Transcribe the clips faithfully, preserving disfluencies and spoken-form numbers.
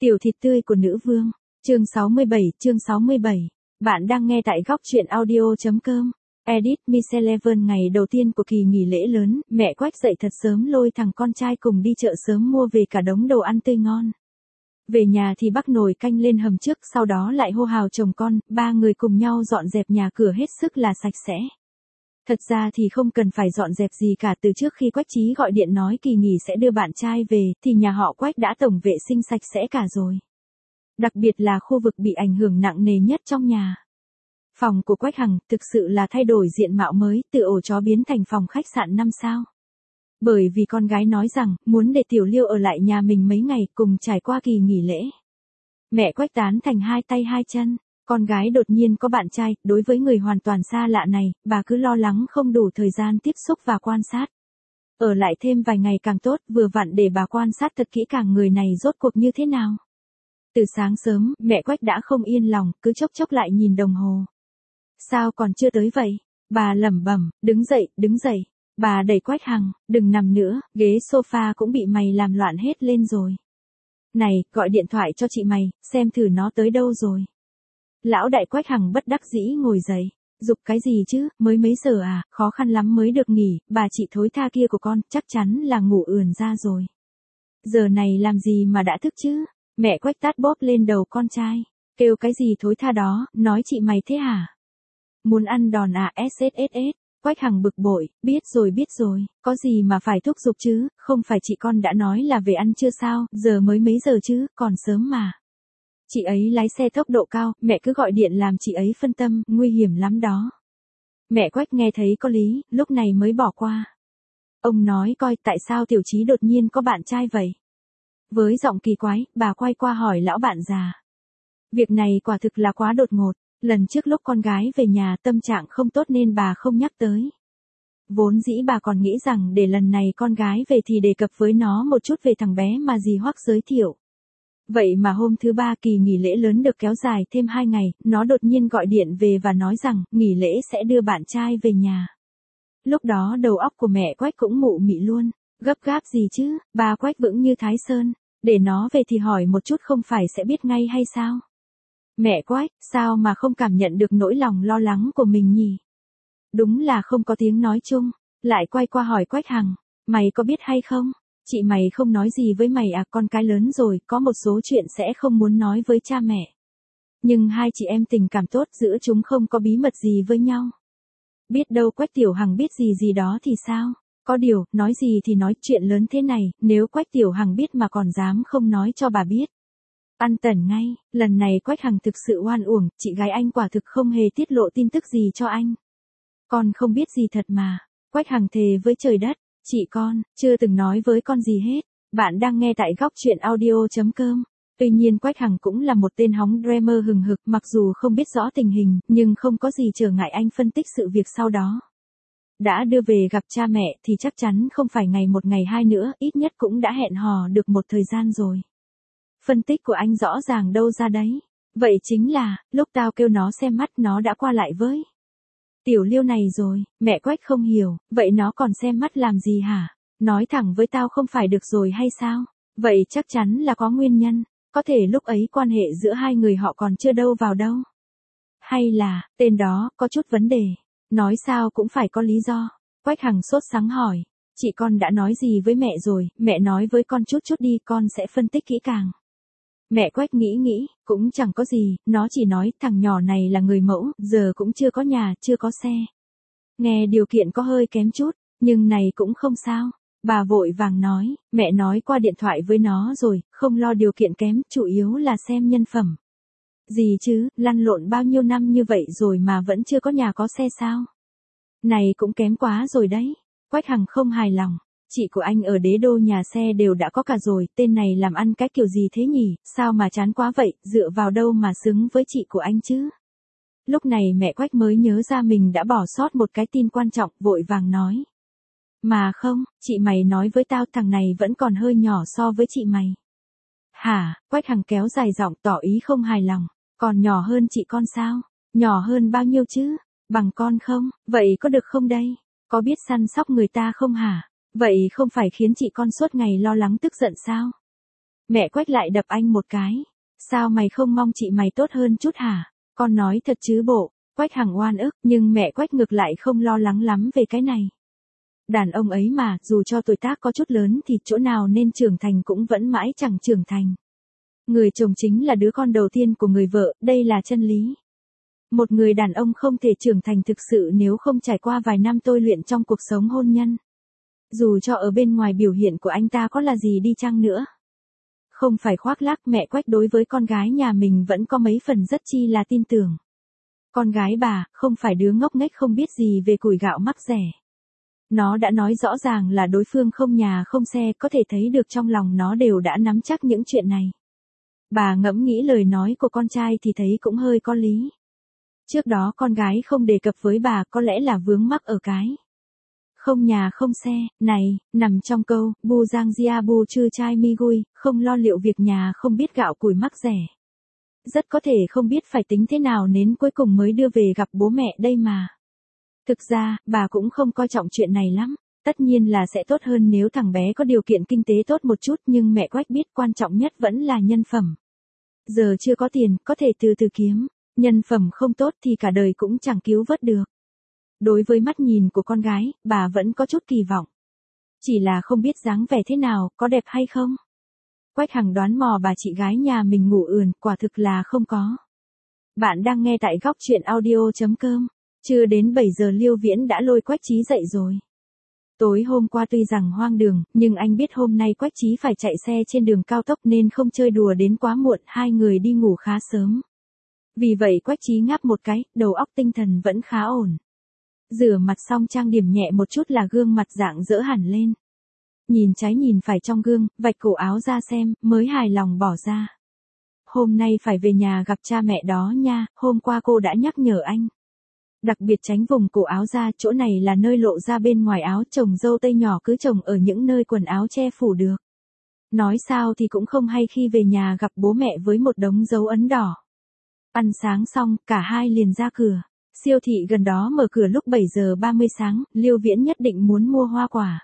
Tiểu thịt tươi của nữ vương. Chương sáu mươi bảy, chương sáu mươi bảy. Bạn đang nghe tại góc truyện audio.com. Edit Miss Eleven. Ngày đầu tiên của kỳ nghỉ lễ lớn, mẹ Quách dậy thật sớm lôi thằng con trai cùng đi chợ sớm mua về cả đống đồ ăn tươi ngon. Về nhà thì bắc nồi canh lên hầm trước, sau đó lại hô hào chồng con, ba người cùng nhau dọn dẹp nhà cửa hết sức là sạch sẽ. Thật ra thì không cần phải dọn dẹp gì cả, từ trước khi Quách Chí gọi điện nói kỳ nghỉ sẽ đưa bạn trai về, thì nhà họ Quách đã tổng vệ sinh sạch sẽ cả rồi. Đặc biệt là khu vực bị ảnh hưởng nặng nề nhất trong nhà. Phòng của Quách Hằng thực sự là thay đổi diện mạo mới, từ ổ chó biến thành phòng khách sạn năm sao. Bởi vì con gái nói rằng, muốn để Tiểu Liêu ở lại nhà mình mấy ngày cùng trải qua kỳ nghỉ lễ. Mẹ Quách tán thành hai tay hai chân. Con gái đột nhiên có bạn trai, đối với người hoàn toàn xa lạ này, bà cứ lo lắng không đủ thời gian tiếp xúc và quan sát. Ở lại thêm vài ngày càng tốt, vừa vặn để bà quan sát thật kỹ càng người này rốt cuộc như thế nào. Từ sáng sớm, mẹ Quách đã không yên lòng, cứ chốc chốc lại nhìn đồng hồ. Sao còn chưa tới vậy? Bà lẩm bẩm, đứng dậy, đứng dậy. Bà đẩy Quách Hằng, đừng nằm nữa, ghế sofa cũng bị mày làm loạn hết lên rồi. Này, gọi điện thoại cho chị mày, xem thử nó tới đâu rồi. Lão đại Quách Hằng bất đắc dĩ ngồi dậy. Giục cái gì chứ, mới mấy giờ à, khó khăn lắm mới được nghỉ, bà chị thối tha kia của con, chắc chắn là ngủ ườn ra rồi. Giờ này làm gì mà đã thức chứ? Mẹ Quách tát bóp lên đầu con trai. Kêu cái gì thối tha đó, nói chị mày thế hả? Muốn ăn đòn à, sss. Quách Hằng bực bội, biết rồi biết rồi, có gì mà phải thúc giục chứ, không phải chị con đã nói là về ăn chưa sao, giờ mới mấy giờ chứ, còn sớm mà. Chị ấy lái xe tốc độ cao, mẹ cứ gọi điện làm chị ấy phân tâm, nguy hiểm lắm đó. Mẹ Quách nghe thấy có lý, lúc này mới bỏ qua. Ông nói coi tại sao Tiểu Chí đột nhiên có bạn trai vậy. Với giọng kỳ quái, bà quay qua hỏi lão bạn già. Việc này quả thực là quá đột ngột, lần trước lúc con gái về nhà tâm trạng không tốt nên bà không nhắc tới. Vốn dĩ bà còn nghĩ rằng để lần này con gái về thì đề cập với nó một chút về thằng bé mà dì Hoắc giới thiệu. Vậy mà hôm thứ ba kỳ nghỉ lễ lớn được kéo dài thêm hai ngày, nó đột nhiên gọi điện về và nói rằng nghỉ lễ sẽ đưa bạn trai về nhà. Lúc đó đầu óc của mẹ Quách cũng mụ mị luôn, gấp gáp gì chứ, bà Quách vững như Thái Sơn, để nó về thì hỏi một chút không phải sẽ biết ngay hay sao? Mẹ Quách, sao mà không cảm nhận được nỗi lòng lo lắng của mình nhỉ? Đúng là không có tiếng nói chung, lại quay qua hỏi Quách Hằng, mày có biết hay không? Chị mày không nói gì với mày à, con cái lớn rồi, có một số chuyện sẽ không muốn nói với cha mẹ. Nhưng hai chị em tình cảm tốt, giữa chúng không có bí mật gì với nhau. Biết đâu Quách Tiểu Hằng biết gì gì đó thì sao? Có điều, nói gì thì nói, chuyện lớn thế này, nếu Quách Tiểu Hằng biết mà còn dám không nói cho bà biết. Ăn tẩn ngay, lần này Quách Hằng thực sự oan uổng, chị gái anh quả thực không hề tiết lộ tin tức gì cho anh. Con không biết gì thật mà, Quách Hằng thề với trời đất. Chị con, chưa từng nói với con gì hết. Bạn đang nghe tại góc truyện audio.com. Tuy nhiên Quách Hằng cũng là một tên hóng dreamer hừng hực, mặc dù không biết rõ tình hình, nhưng không có gì trở ngại anh phân tích sự việc sau đó. Đã đưa về gặp cha mẹ thì chắc chắn không phải ngày một ngày hai nữa, ít nhất cũng đã hẹn hò được một thời gian rồi. Phân tích của anh rõ ràng đâu ra đấy. Vậy chính là, lúc tao kêu nó xem mắt nó đã qua lại với Tiểu Liêu này rồi. Mẹ Quách không hiểu, vậy nó còn xem mắt làm gì hả? Nói thẳng với tao không phải được rồi hay sao? Vậy chắc chắn là có nguyên nhân, có thể lúc ấy quan hệ giữa hai người họ còn chưa đâu vào đâu. Hay là, tên đó, có chút vấn đề. Nói sao cũng phải có lý do. Quách Hằng sốt sắng hỏi, chị con đã nói gì với mẹ rồi, mẹ nói với con chút chút đi, con sẽ phân tích kỹ càng. Mẹ Quách nghĩ nghĩ, cũng chẳng có gì, nó chỉ nói thằng nhỏ này là người mẫu, giờ cũng chưa có nhà, chưa có xe. Nghe điều kiện có hơi kém chút, nhưng này cũng không sao. Bà vội vàng nói, mẹ nói qua điện thoại với nó rồi, không lo điều kiện kém, chủ yếu là xem nhân phẩm. Gì chứ, lăn lộn bao nhiêu năm như vậy rồi mà vẫn chưa có nhà có xe sao? Này cũng kém quá rồi đấy. Quách Hằng không hài lòng. Chị của anh ở đế đô nhà xe đều đã có cả rồi, tên này làm ăn cái kiểu gì thế nhỉ, sao mà chán quá vậy, dựa vào đâu mà xứng với chị của anh chứ? Lúc này mẹ Quách mới nhớ ra mình đã bỏ sót một cái tin quan trọng, vội vàng nói. Mà không, chị mày nói với tao thằng này vẫn còn hơi nhỏ so với chị mày. Hả? Quách Hằng kéo dài giọng tỏ ý không hài lòng, còn nhỏ hơn chị con sao? Nhỏ hơn bao nhiêu chứ? Bằng con không? Vậy có được không đây? Có biết săn sóc người ta không hả? Vậy không phải khiến chị con suốt ngày lo lắng tức giận sao? Mẹ Quách lại đập anh một cái. Sao mày không mong chị mày tốt hơn chút hả? Con nói thật chứ bộ. Quách Hằng oan ức, nhưng mẹ Quách ngược lại không lo lắng lắm về cái này. Đàn ông ấy mà, dù cho tuổi tác có chút lớn thì chỗ nào nên trưởng thành cũng vẫn mãi chẳng trưởng thành. Người chồng chính là đứa con đầu tiên của người vợ, đây là chân lý. Một người đàn ông không thể trưởng thành thực sự nếu không trải qua vài năm tôi luyện trong cuộc sống hôn nhân. Dù cho ở bên ngoài biểu hiện của anh ta có là gì đi chăng nữa. Không phải khoác lác, mẹ Quách đối với con gái nhà mình vẫn có mấy phần rất chi là tin tưởng. Con gái bà, không phải đứa ngốc nghếch không biết gì về củi gạo mắc rẻ. Nó đã nói rõ ràng là đối phương không nhà không xe, có thể thấy được trong lòng nó đều đã nắm chắc những chuyện này. Bà ngẫm nghĩ lời nói của con trai thì thấy cũng hơi có lý. Trước đó con gái không đề cập với bà có lẽ là vướng mắc ở cái không nhà không xe, này, nằm trong câu, bu giang gia bu chư chai mi gui, không lo liệu việc nhà không biết gạo củi mắc rẻ. Rất có thể không biết phải tính thế nào nên cuối cùng mới đưa về gặp bố mẹ đây mà. Thực ra, bà cũng không coi trọng chuyện này lắm. Tất nhiên là sẽ tốt hơn nếu thằng bé có điều kiện kinh tế tốt một chút, nhưng mẹ Quách biết quan trọng nhất vẫn là nhân phẩm. Giờ chưa có tiền, có thể từ từ kiếm. Nhân phẩm không tốt thì cả đời cũng chẳng cứu vớt được. Đối với mắt nhìn của con gái, bà vẫn có chút kỳ vọng. Chỉ là không biết dáng vẻ thế nào, có đẹp hay không. Quách Hằng đoán mò bà chị gái nhà mình ngủ ườn, quả thực là không có. Bạn đang nghe tại góc truyện audio.com. Chưa đến bảy giờ Liêu Viễn đã lôi Quách Chí dậy rồi. Tối hôm qua tuy rằng hoang đường, nhưng anh biết hôm nay Quách Chí phải chạy xe trên đường cao tốc nên không chơi đùa đến quá muộn, hai người đi ngủ khá sớm. Vì vậy Quách Chí ngáp một cái, đầu óc tinh thần vẫn khá ổn. Rửa mặt xong trang điểm nhẹ một chút là gương mặt rạng rỡ hẳn lên. Nhìn trái nhìn phải trong gương, vạch cổ áo ra xem, mới hài lòng bỏ ra. Hôm nay phải về nhà gặp cha mẹ đó nha, hôm qua cô đã nhắc nhở anh. Đặc biệt tránh vùng cổ áo ra, chỗ này là nơi lộ ra bên ngoài áo, trồng dâu tây nhỏ cứ trồng ở những nơi quần áo che phủ được. Nói sao thì cũng không hay khi về nhà gặp bố mẹ với một đống dấu ấn đỏ. Ăn sáng xong, cả hai liền ra cửa. Siêu thị gần đó mở cửa lúc bảy giờ ba mươi sáng, Liêu Viễn nhất định muốn mua hoa quả.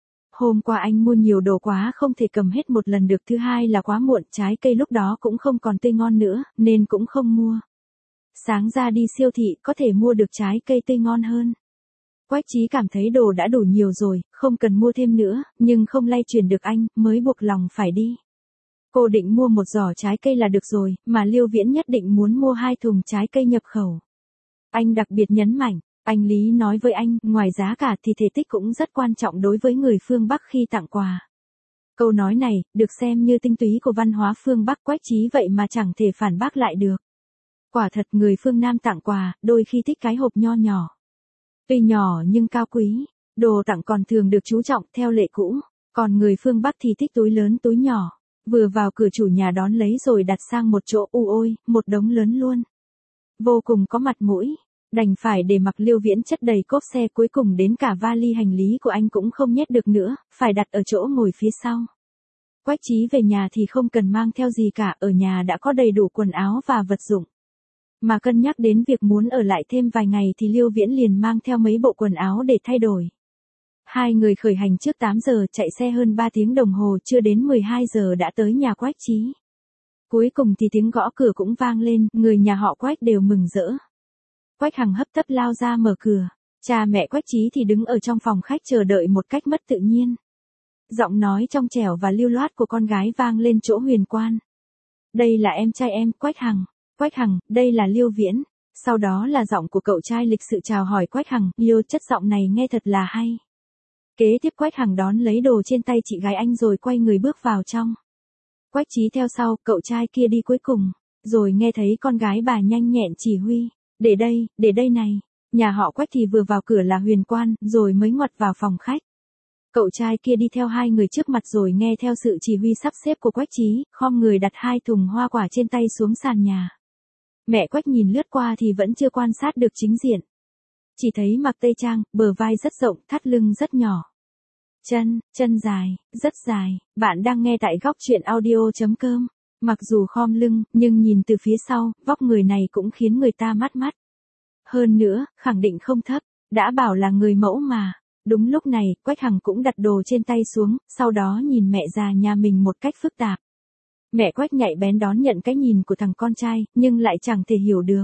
Hôm qua anh mua nhiều đồ quá không thể cầm hết một lần được, thứ hai là quá muộn, trái cây lúc đó cũng không còn tươi ngon nữa, nên cũng không mua. Sáng ra đi siêu thị có thể mua được trái cây tươi ngon hơn. Quách Chí cảm thấy đồ đã đủ nhiều rồi, không cần mua thêm nữa, nhưng không lay chuyển được anh, mới buộc lòng phải đi. Cô định mua một giỏ trái cây là được rồi, mà Liêu Viễn nhất định muốn mua hai thùng trái cây nhập khẩu. Anh đặc biệt nhấn mạnh, anh Lý nói với anh, ngoài giá cả thì thể tích cũng rất quan trọng đối với người phương Bắc khi tặng quà. Câu nói này, được xem như tinh túy của văn hóa phương Bắc, Quách Chí vậy mà chẳng thể phản bác lại được. Quả thật người phương Nam tặng quà, đôi khi thích cái hộp nho nhỏ. Tuy nhỏ nhưng cao quý, đồ tặng còn thường được chú trọng theo lệ cũ, còn người phương Bắc thì thích túi lớn túi nhỏ. Vừa vào cửa chủ nhà đón lấy rồi đặt sang một chỗ, u ôi, một đống lớn luôn. Vô cùng có mặt mũi, đành phải để mặc Liêu Viễn chất đầy cốp xe, cuối cùng đến cả vali hành lý của anh cũng không nhét được nữa, phải đặt ở chỗ ngồi phía sau. Quách Chí về nhà thì không cần mang theo gì cả, ở nhà đã có đầy đủ quần áo và vật dụng. Mà cân nhắc đến việc muốn ở lại thêm vài ngày thì Liêu Viễn liền mang theo mấy bộ quần áo để thay đổi. Hai người khởi hành trước tám giờ, chạy xe hơn ba tiếng đồng hồ, chưa đến mười hai giờ đã tới nhà Quách Chí. Cuối cùng thì tiếng gõ cửa cũng vang lên, người nhà họ Quách đều mừng rỡ. Quách Hằng hấp tấp lao ra mở cửa, cha mẹ Quách Chí thì đứng ở trong phòng khách chờ đợi một cách mất tự nhiên. Giọng nói trong trẻo và lưu loát của con gái vang lên chỗ huyền quan. Đây là em trai em, Quách Hằng. Quách Hằng, đây là Liêu Viễn. Sau đó là giọng của cậu trai lịch sự chào hỏi Quách Hằng, Liêu, chất giọng này nghe thật là hay. Kế tiếp Quách Hằng đón lấy đồ trên tay chị gái anh rồi quay người bước vào trong. Quách Chí theo sau, cậu trai kia đi cuối cùng, rồi nghe thấy con gái bà nhanh nhẹn chỉ huy, để đây, để đây này. Nhà họ Quách thì vừa vào cửa là huyền quan, rồi mới ngoặt vào phòng khách. Cậu trai kia đi theo hai người trước mặt rồi nghe theo sự chỉ huy sắp xếp của Quách Chí, khom người đặt hai thùng hoa quả trên tay xuống sàn nhà. Mẹ Quách nhìn lướt qua thì vẫn chưa quan sát được chính diện. Chỉ thấy mặc tây trang, bờ vai rất rộng, thắt lưng rất nhỏ. Chân, chân dài, rất dài. Bạn đang nghe tại góc truyện audio.com. Mặc dù khom lưng, nhưng nhìn từ phía sau, vóc người này cũng khiến người ta mắt mắt. Hơn nữa, khẳng định không thấp, đã bảo là người mẫu mà. Đúng lúc này, Quách Hằng cũng đặt đồ trên tay xuống, sau đó nhìn mẹ già nhà mình một cách phức tạp. Mẹ Quách nhạy bén đón nhận cái nhìn của thằng con trai, nhưng lại chẳng thể hiểu được.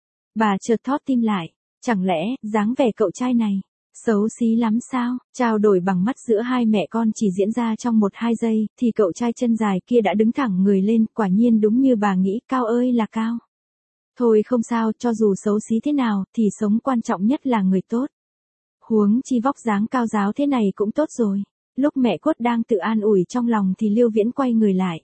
Bà chợt thót tim lại, chẳng lẽ, dáng vẻ cậu trai này, xấu xí lắm sao? Trao đổi bằng mắt giữa hai mẹ con chỉ diễn ra trong một hai giây, thì cậu trai chân dài kia đã đứng thẳng người lên, quả nhiên đúng như bà nghĩ, cao ơi là cao. Thôi không sao, cho dù xấu xí thế nào, thì sống quan trọng nhất là người tốt. Huống chi vóc dáng cao giáo thế này cũng tốt rồi. Lúc mẹ Cốt đang tự an ủi trong lòng thì Liêu Viễn quay người lại.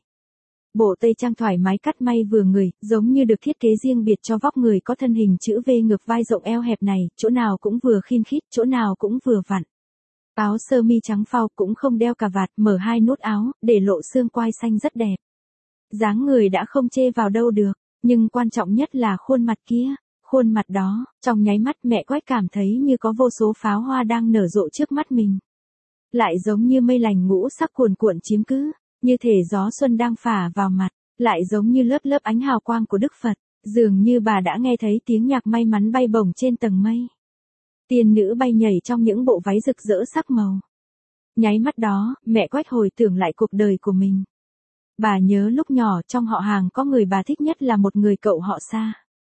Bộ tây trang thoải mái cắt may vừa người, giống như được thiết kế riêng biệt cho vóc người có thân hình chữ V ngực vai rộng eo hẹp này, chỗ nào cũng vừa khin khít, chỗ nào cũng vừa vặn. Áo sơ mi trắng phao cũng không đeo cà vạt, mở hai nút áo, để lộ xương quai xanh rất đẹp. Dáng người đã không chê vào đâu được, nhưng quan trọng nhất là khuôn mặt kia. Khuôn mặt đó, trong nháy mắt mẹ Quách cảm thấy như có vô số pháo hoa đang nở rộ trước mắt mình. Lại giống như mây lành ngũ sắc cuồn cuộn chiếm cứ, như thể gió xuân đang phả vào mặt, lại giống như lớp lớp ánh hào quang của Đức Phật, dường như bà đã nghe thấy tiếng nhạc may mắn bay bổng trên tầng mây. Tiên nữ bay nhảy trong những bộ váy rực rỡ sắc màu. Nháy mắt đó, mẹ Quách hồi tưởng lại cuộc đời của mình. Bà nhớ lúc nhỏ trong họ hàng có người bà thích nhất là một người cậu họ Sa.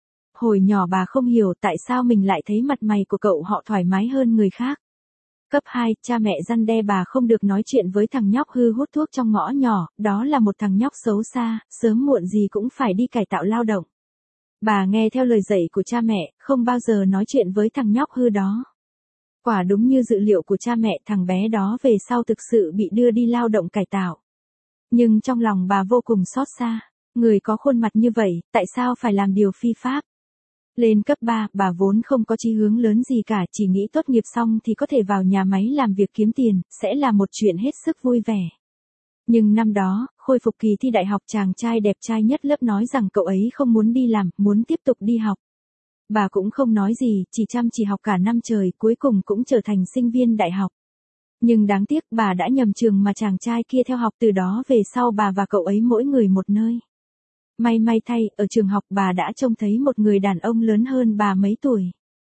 Hồi nhỏ bà không hiểu tại sao mình lại thấy mặt mày của cậu họ thoải mái hơn người khác. Cấp hai, cha mẹ răn đe bà không được nói chuyện với thằng nhóc hư hút thuốc trong ngõ nhỏ, đó là một thằng nhóc xấu xa, sớm muộn gì cũng phải đi cải tạo lao động. Bà nghe theo lời dạy của cha mẹ, không bao giờ nói chuyện với thằng nhóc hư đó. Quả đúng như dự liệu của cha mẹ, thằng bé đó về sau thực sự bị đưa đi lao động cải tạo. Nhưng trong lòng bà vô cùng xót xa, người có khuôn mặt như vậy, tại sao phải làm điều phi pháp? Lên cấp ba, bà vốn không có chí hướng lớn gì cả, chỉ nghĩ tốt nghiệp xong thì có thể vào nhà máy làm việc kiếm tiền, sẽ là một chuyện hết sức vui vẻ. Nhưng năm đó, khôi phục kỳ thi đại học, chàng trai đẹp trai nhất lớp nói rằng cậu ấy không muốn đi làm, muốn tiếp tục đi học. Bà cũng không nói gì, chỉ chăm chỉ học cả năm trời, cuối cùng cũng trở thành sinh viên đại học. Nhưng đáng tiếc bà đã nhầm trường mà chàng trai kia theo học, từ đó về sau bà và cậu ấy mỗi người một nơi. May may thay, ở trường học bà đã trông thấy một người đàn ông lớn hơn bà mấy tuổi.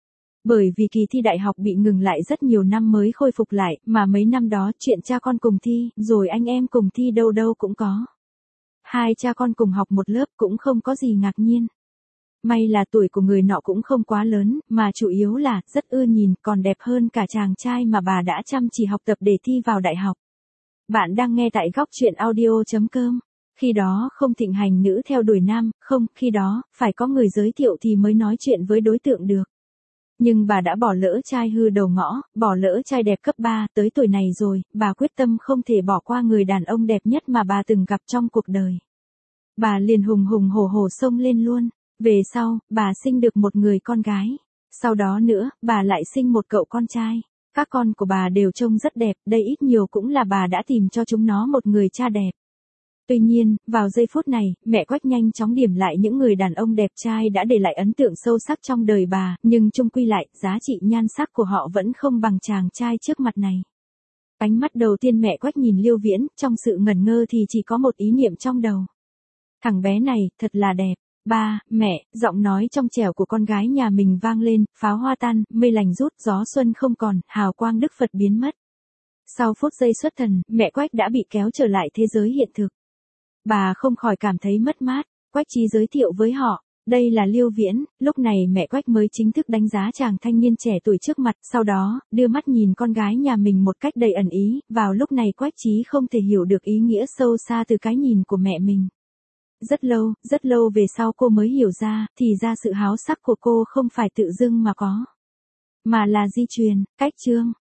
Bởi vì kỳ thi đại học bị ngừng lại rất nhiều năm mới khôi phục lại, mà mấy năm đó chuyện cha con cùng thi, rồi anh em cùng thi đâu đâu cũng có. Hai cha con cùng học một lớp cũng không có gì ngạc nhiên. May là tuổi của người nọ cũng không quá lớn, mà chủ yếu là rất ưa nhìn, còn đẹp hơn cả chàng trai mà bà đã chăm chỉ học tập để thi vào đại học. Bạn đang nghe tại góc truyện audio chấm com. Khi đó không thịnh hành nữ theo đuổi nam, không, khi đó, phải có người giới thiệu thì mới nói chuyện với đối tượng được. Nhưng bà đã bỏ lỡ trai hư đầu ngõ, bỏ lỡ trai đẹp cấp ba, tới tuổi này rồi, bà quyết tâm không thể bỏ qua người đàn ông đẹp nhất mà bà từng gặp trong cuộc đời. Bà liền hùng hùng hổ hổ xông lên luôn. Về sau, bà sinh được một người con gái. Sau đó nữa, bà lại sinh một cậu con trai. Các con của bà đều trông rất đẹp, đây ít nhiều cũng là bà đã tìm cho chúng nó một người cha đẹp. Tuy nhiên, vào giây phút này, mẹ Quách nhanh chóng điểm lại những người đàn ông đẹp trai đã để lại ấn tượng sâu sắc trong đời bà, nhưng chung quy lại, giá trị nhan sắc của họ vẫn không bằng chàng trai trước mặt này. Ánh mắt đầu tiên mẹ Quách nhìn Liêu Viễn, trong sự ngẩn ngơ thì chỉ có một ý niệm trong đầu. Thằng bé này, thật là đẹp. Ba, mẹ, giọng nói trong trẻo của con gái nhà mình vang lên, pháo hoa tan, mây lành rút, gió xuân không còn, hào quang Đức Phật biến mất. Sau phút giây xuất thần, mẹ Quách đã bị kéo trở lại thế giới hiện thực. Bà không khỏi cảm thấy mất mát. Quách Trí giới thiệu với họ, đây là Liêu Viễn. Lúc này mẹ Quách mới chính thức đánh giá chàng thanh niên trẻ tuổi trước mặt, sau đó, đưa mắt nhìn con gái nhà mình một cách đầy ẩn ý. Vào lúc này Quách Trí không thể hiểu được ý nghĩa sâu xa từ cái nhìn của mẹ mình. Rất lâu, rất lâu về sau cô mới hiểu ra, thì ra sự háo sắc của cô không phải tự dưng mà có, mà là di truyền. Cách chương